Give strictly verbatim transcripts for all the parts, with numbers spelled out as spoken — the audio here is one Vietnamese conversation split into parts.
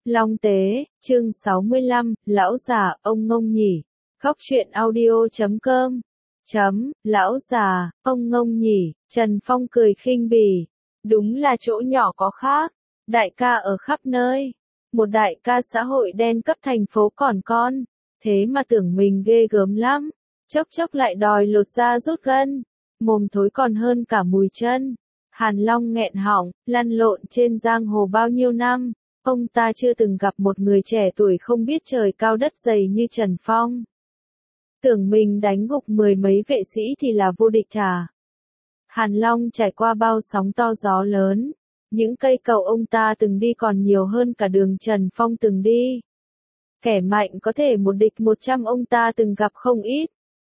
Long Tế, chương sáu mươi lăm, lão già, ông ngông nhỉ. Góc truyện audio chấm com. Chấm, lão già, ông ngông nhỉ, Trần Phong cười khinh bỉ. Đúng là chỗ nhỏ có khác. Đại ca ở khắp nơi. Một đại ca xã hội đen cấp thành phố còn con. Thế mà tưởng mình ghê gớm lắm. Chốc chốc lại đòi lột da rút gân. Mồm thối còn hơn cả mùi chân. Hàn Long nghẹn họng, lăn lộn trên giang hồ bao nhiêu năm. Ông ta chưa từng gặp một người trẻ tuổi không biết trời cao đất dày như Trần Phong. Tưởng mình đánh gục mười mấy vệ sĩ thì là vô địch à. Hàn Long trải qua bao sóng to gió lớn. Những cây cầu ông ta từng đi còn nhiều hơn cả đường Trần Phong từng đi. Kẻ mạnh có thể một địch một trăm ông ta từng gặp không ít.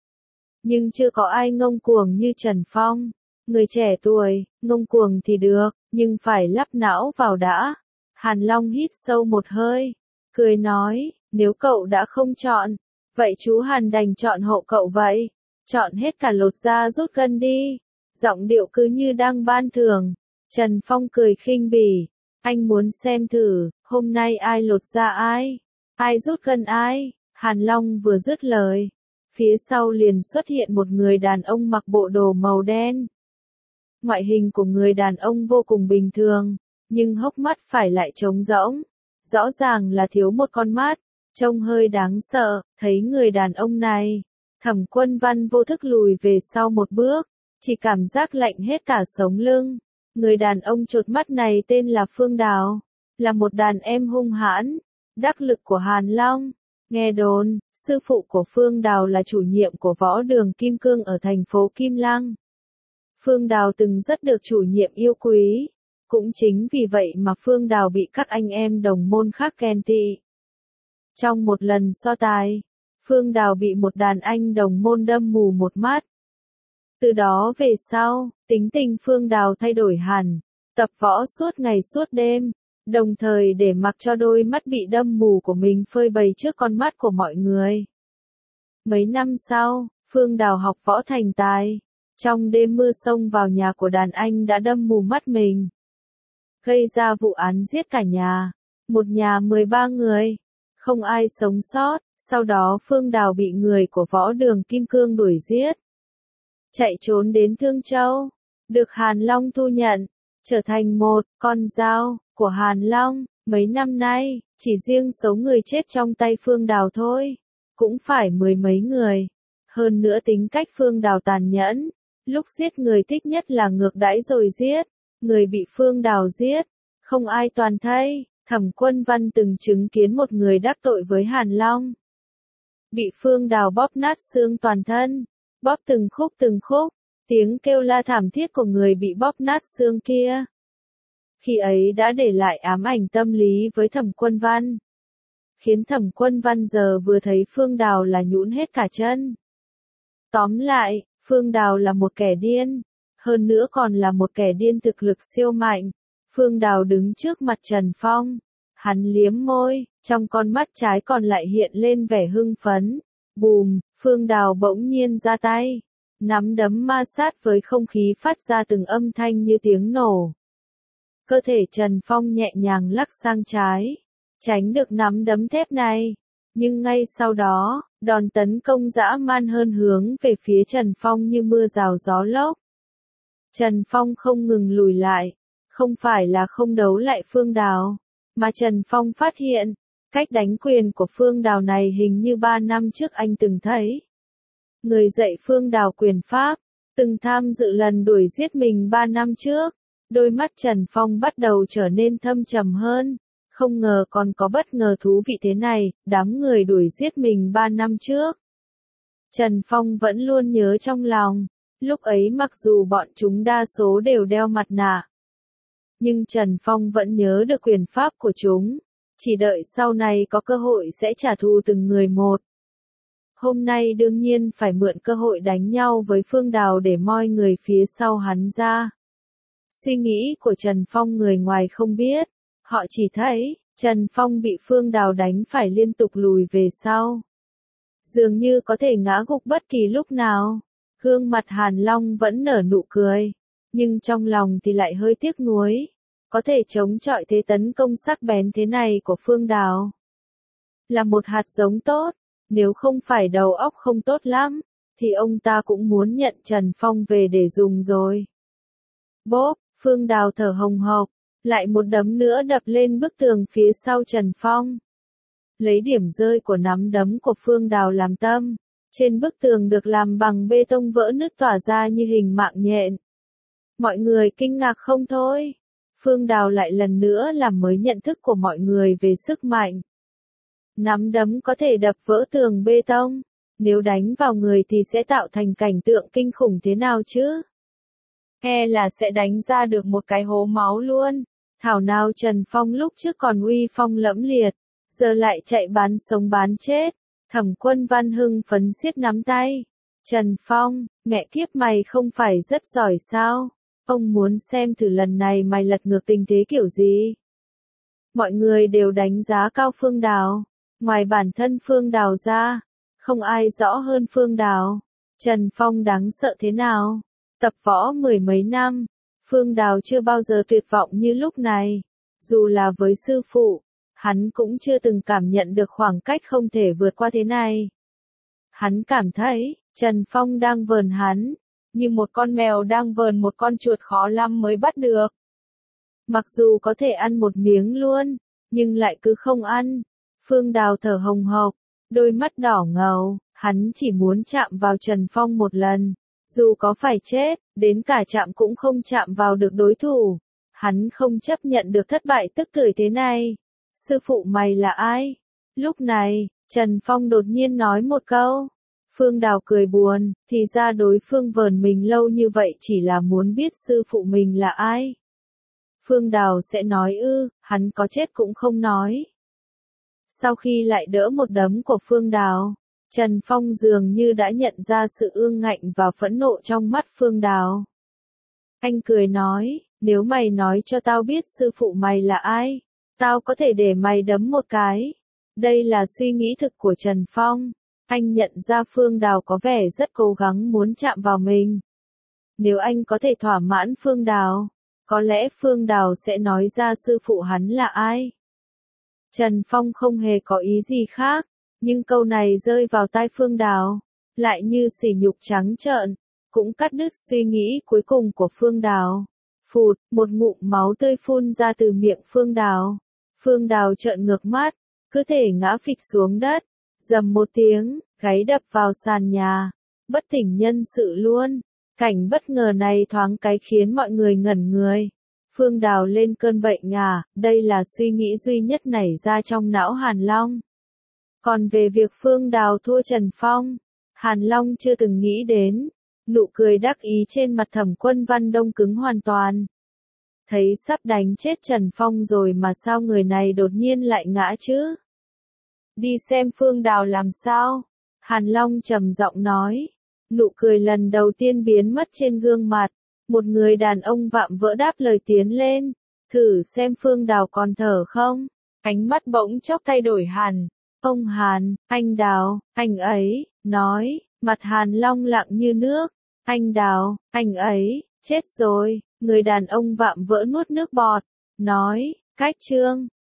Nhưng chưa có ai ngông cuồng như Trần Phong. Người trẻ tuổi, ngông cuồng thì được, nhưng phải lắp não vào đã. Hàn Long hít sâu một hơi, cười nói, nếu cậu đã không chọn, vậy chú Hàn đành chọn hộ cậu vậy. Chọn hết cả lột da rút gân đi. Giọng điệu cứ như đang ban thưởng. Trần Phong cười khinh bỉ, anh muốn xem thử, hôm nay ai lột da ai, ai rút gân ai. Hàn Long vừa dứt lời, phía sau liền xuất hiện một người đàn ông mặc bộ đồ màu đen. Ngoại hình của người đàn ông vô cùng bình thường, nhưng hốc mắt phải lại trống rỗng, rõ ràng là thiếu một con mắt, trông hơi đáng sợ. Thấy người đàn ông này, Thẩm Quân Văn vô thức lùi về sau một bước, chỉ cảm giác lạnh hết cả sống lưng. Người đàn ông chột mắt này tên là Phương Đào, là một đàn em hung hãn, đắc lực của Hàn Long. Nghe đồn, sư phụ của Phương Đào là chủ nhiệm của võ đường Kim Cương ở thành phố Kim Lăng. Phương Đào từng rất được chủ nhiệm yêu quý. Cũng chính vì vậy mà Phương Đào bị các anh em đồng môn khác ghen tị. Trong một lần so tài, Phương Đào bị một đàn anh đồng môn đâm mù một mắt. Từ đó về sau, tính tình Phương Đào thay đổi hẳn, tập võ suốt ngày suốt đêm, đồng thời để mặc cho đôi mắt bị đâm mù của mình phơi bày trước con mắt của mọi người. Mấy năm sau, Phương Đào học võ thành tài, trong đêm mưa xông vào nhà của đàn anh đã đâm mù mắt mình. Gây ra vụ án giết cả nhà, một nhà mười ba người, không ai sống sót. Sau đó Phương Đào bị người của võ đường Kim Cương đuổi giết, chạy trốn đến Thương Châu, được Hàn Long thu nhận, trở thành một con dao của Hàn Long. Mấy năm nay, chỉ riêng số người chết trong tay Phương Đào thôi, cũng phải mười mấy người. Hơn nữa tính cách Phương Đào tàn nhẫn, lúc giết người thích nhất là ngược đãi rồi giết. Người bị Phương Đào giết, không ai toàn thây. Thẩm Quân Văn từng chứng kiến một người đắc tội với Hàn Long, bị Phương Đào bóp nát xương toàn thân, bóp từng khúc từng khúc, tiếng kêu la thảm thiết của người bị bóp nát xương kia. Khi ấy đã để lại ám ảnh tâm lý với Thẩm Quân Văn, khiến Thẩm Quân Văn giờ vừa thấy Phương Đào là nhũn hết cả chân. Tóm lại, Phương Đào là một kẻ điên. Hơn nữa còn là một kẻ điên thực lực siêu mạnh. Phương Đào đứng trước mặt Trần Phong. Hắn liếm môi, trong con mắt trái còn lại hiện lên vẻ hưng phấn. Bùm, Phương Đào bỗng nhiên ra tay. Nắm đấm ma sát với không khí phát ra từng âm thanh như tiếng nổ. Cơ thể Trần Phong nhẹ nhàng lắc sang trái, tránh được nắm đấm thép này. Nhưng ngay sau đó, đòn tấn công dã man hơn hướng về phía Trần Phong như mưa rào gió lốc. Trần Phong không ngừng lùi lại, không phải là không đấu lại Phương Đào, mà Trần Phong phát hiện, cách đánh quyền của Phương Đào này hình như ba năm trước anh từng thấy. Người dạy Phương Đào quyền pháp, từng tham dự lần đuổi giết mình ba năm trước. Đôi mắt Trần Phong bắt đầu trở nên thâm trầm hơn, không ngờ còn có bất ngờ thú vị thế này, đám người đuổi giết mình ba năm trước. Trần Phong vẫn luôn nhớ trong lòng. Lúc ấy mặc dù bọn chúng đa số đều đeo mặt nạ, nhưng Trần Phong vẫn nhớ được quyền pháp của chúng, chỉ đợi sau này có cơ hội sẽ trả thù từng người một. Hôm nay đương nhiên phải mượn cơ hội đánh nhau với Phương Đào để moi người phía sau hắn ra. Suy nghĩ của Trần Phong người ngoài không biết, họ chỉ thấy, Trần Phong bị Phương Đào đánh phải liên tục lùi về sau. Dường như có thể ngã gục bất kỳ lúc nào. Gương mặt Hàn Long vẫn nở nụ cười, nhưng trong lòng thì lại hơi tiếc nuối. có thể chống chọi thế tấn công sắc bén thế này của Phương Đào. Là một hạt giống tốt, nếu không phải đầu óc không tốt lắm, thì ông ta cũng muốn nhận Trần Phong về để dùng rồi. Bốp, Phương Đào thở hồng hộc, lại một đấm nữa đập lên bức tường phía sau Trần Phong. Lấy điểm rơi của nắm đấm của Phương Đào làm tâm, trên bức tường được làm bằng bê tông vỡ nứt tỏa ra như hình mạng nhện. Mọi người kinh ngạc không thôi. Phương Đào lại lần nữa làm mới nhận thức của mọi người về sức mạnh. Nắm đấm có thể đập vỡ tường bê tông, nếu đánh vào người thì sẽ tạo thành cảnh tượng kinh khủng thế nào chứ? E là sẽ đánh ra được một cái hố máu luôn. Thảo nào Trần Phong lúc trước còn uy phong lẫm liệt, giờ lại chạy bán sống bán chết. Thẩm Quân Văn hưng phấn siết nắm tay. Trần Phong, mẹ kiếp mày không phải rất giỏi sao? Ông muốn xem thử lần này mày lật ngược tình thế kiểu gì? Mọi người đều đánh giá cao Phương Đào. Ngoài bản thân Phương Đào ra, không ai rõ hơn Phương Đào. Trần Phong đáng sợ thế nào? Tập võ mười mấy năm, Phương Đào chưa bao giờ tuyệt vọng như lúc này. Dù là với sư phụ, hắn cũng chưa từng cảm nhận được khoảng cách không thể vượt qua thế này. Hắn cảm thấy, Trần Phong đang vờn hắn, như một con mèo đang vờn một con chuột khó lắm mới bắt được. Mặc dù có thể ăn một miếng luôn, nhưng lại cứ không ăn. Phương Đào thở hồng hộc, đôi mắt đỏ ngầu, hắn chỉ muốn chạm vào Trần Phong một lần. Dù có phải chết, đến cả chạm cũng không chạm vào được đối thủ. Hắn không chấp nhận được thất bại tức tưởi thế này. Sư phụ mày là ai? Lúc này, Trần Phong đột nhiên nói một câu. Phương Đào cười buồn, thì ra đối phương vờn mình lâu như vậy chỉ là muốn biết sư phụ mình là ai. Phương Đào sẽ nói ư, hắn có chết cũng không nói. Sau khi lại đỡ một đấm của Phương Đào, Trần Phong dường như đã nhận ra sự ương ngạnh và phẫn nộ trong mắt Phương Đào. Anh cười nói, nếu mày nói cho tao biết sư phụ mày là ai, tao có thể để mày đấm một cái. Đây là suy nghĩ thực của Trần Phong. Anh nhận ra Phương Đào có vẻ rất cố gắng muốn chạm vào mình. Nếu anh có thể thỏa mãn Phương Đào, có lẽ Phương Đào sẽ nói ra sư phụ hắn là ai. Trần Phong không hề có ý gì khác, nhưng câu này rơi vào tai Phương Đào, lại như sỉ nhục trắng trợn, cũng cắt đứt suy nghĩ cuối cùng của Phương Đào. Phụt, một ngụm máu tươi phun ra từ miệng Phương Đào. Phương Đào trợn ngược mắt, cứ thể ngã phịch xuống đất, dầm một tiếng, gáy đập vào sàn nhà, bất tỉnh nhân sự luôn. Cảnh bất ngờ này thoáng cái khiến mọi người ngẩn người. Phương Đào lên cơn bệnh à, đây là suy nghĩ duy nhất nảy ra trong não Hàn Long. Còn về việc Phương Đào thua Trần Phong, Hàn Long chưa từng nghĩ đến. Nụ cười đắc ý trên mặt Thẩm Quân Văn đông cứng hoàn toàn. Thấy sắp đánh chết Trần Phong rồi mà sao người này đột nhiên lại ngã chứ? Đi xem Phương Đào làm sao? Hàn Long trầm giọng nói. Nụ cười lần đầu tiên biến mất trên gương mặt. Một người đàn ông vạm vỡ đáp lời tiến lên. Thử xem Phương Đào còn thở không? Ánh mắt bỗng chốc thay đổi hẳn. Ông Hàn, anh Đào, anh ấy, nói, mặt Hàn Long lặng như nước. Anh Đào, anh ấy, chết rồi. Người đàn ông vạm vỡ nuốt nước bọt. Nói, cách chương.